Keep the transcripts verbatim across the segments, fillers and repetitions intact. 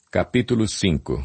Capítulo cinco.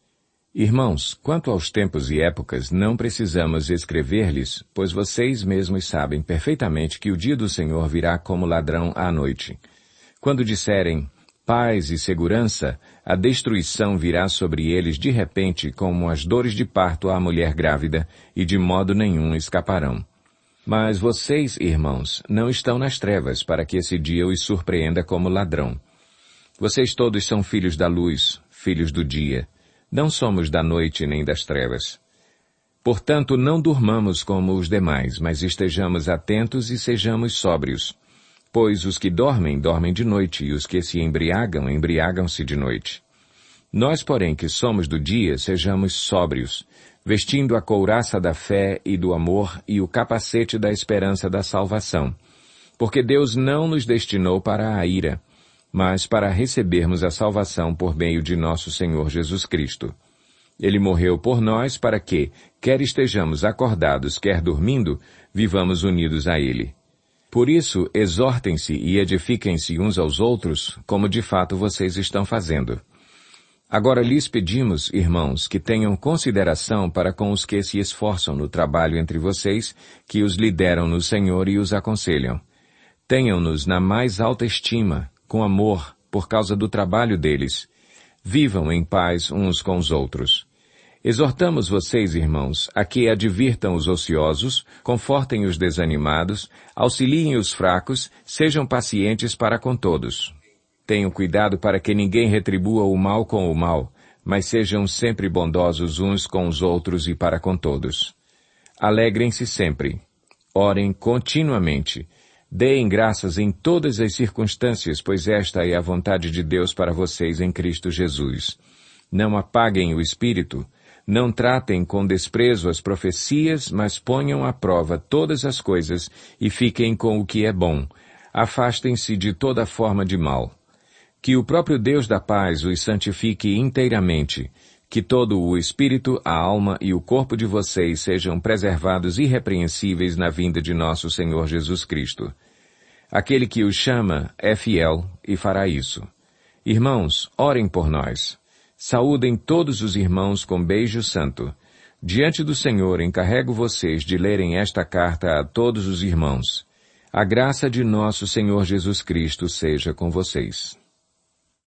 Irmãos, quanto aos tempos e épocas, não precisamos escrever-lhes, pois vocês mesmos sabem perfeitamente que o dia do Senhor virá como ladrão à noite. Quando disserem paz e segurança, a destruição virá sobre eles de repente como as dores de parto à mulher grávida, e de modo nenhum escaparão. Mas vocês, irmãos, não estão nas trevas, para que esse dia os surpreenda como ladrão. Vocês todos são filhos da luz, filhos do dia. Não somos da noite nem das trevas. Portanto, não durmamos como os demais, mas estejamos atentos e sejamos sóbrios. Pois os que dormem, dormem de noite, e os que se embriagam, embriagam-se de noite. Nós, porém, que somos do dia, sejamos sóbrios, vestindo a couraça da fé e do amor e o capacete da esperança da salvação. Porque Deus não nos destinou para a ira, mas para recebermos a salvação por meio de nosso Senhor Jesus Cristo. Ele morreu por nós para que, quer estejamos acordados, quer dormindo, vivamos unidos a Ele. Por isso, exortem-se e edifiquem-se uns aos outros, como de fato vocês estão fazendo. Agora lhes pedimos, irmãos, que tenham consideração para com os que se esforçam no trabalho entre vocês, que os lideram no Senhor e os aconselham. Tenham-nos na mais alta estima, com amor, por causa do trabalho deles. Vivam em paz uns com os outros. Exortamos vocês, irmãos, a que advirtam os ociosos, confortem os desanimados, auxiliem os fracos, sejam pacientes para com todos. Tenham cuidado para que ninguém retribua o mal com o mal, mas sejam sempre bondosos uns com os outros e para com todos. Alegrem-se sempre. Orem continuamente. Deem graças em todas as circunstâncias, pois esta é a vontade de Deus para vocês em Cristo Jesus. Não apaguem o espírito. Não tratem com desprezo as profecias, mas ponham à prova todas as coisas e fiquem com o que é bom. Afastem-se de toda forma de mal. Que o próprio Deus da paz os santifique inteiramente. Que todo o espírito, a alma e o corpo de vocês sejam preservados irrepreensíveis na vinda de nosso Senhor Jesus Cristo. Aquele que os chama é fiel e fará isso. Irmãos, orem por nós. Saúdem todos os irmãos com beijo santo. Diante do Senhor encarrego vocês de lerem esta carta a todos os irmãos. A graça de nosso Senhor Jesus Cristo seja com vocês.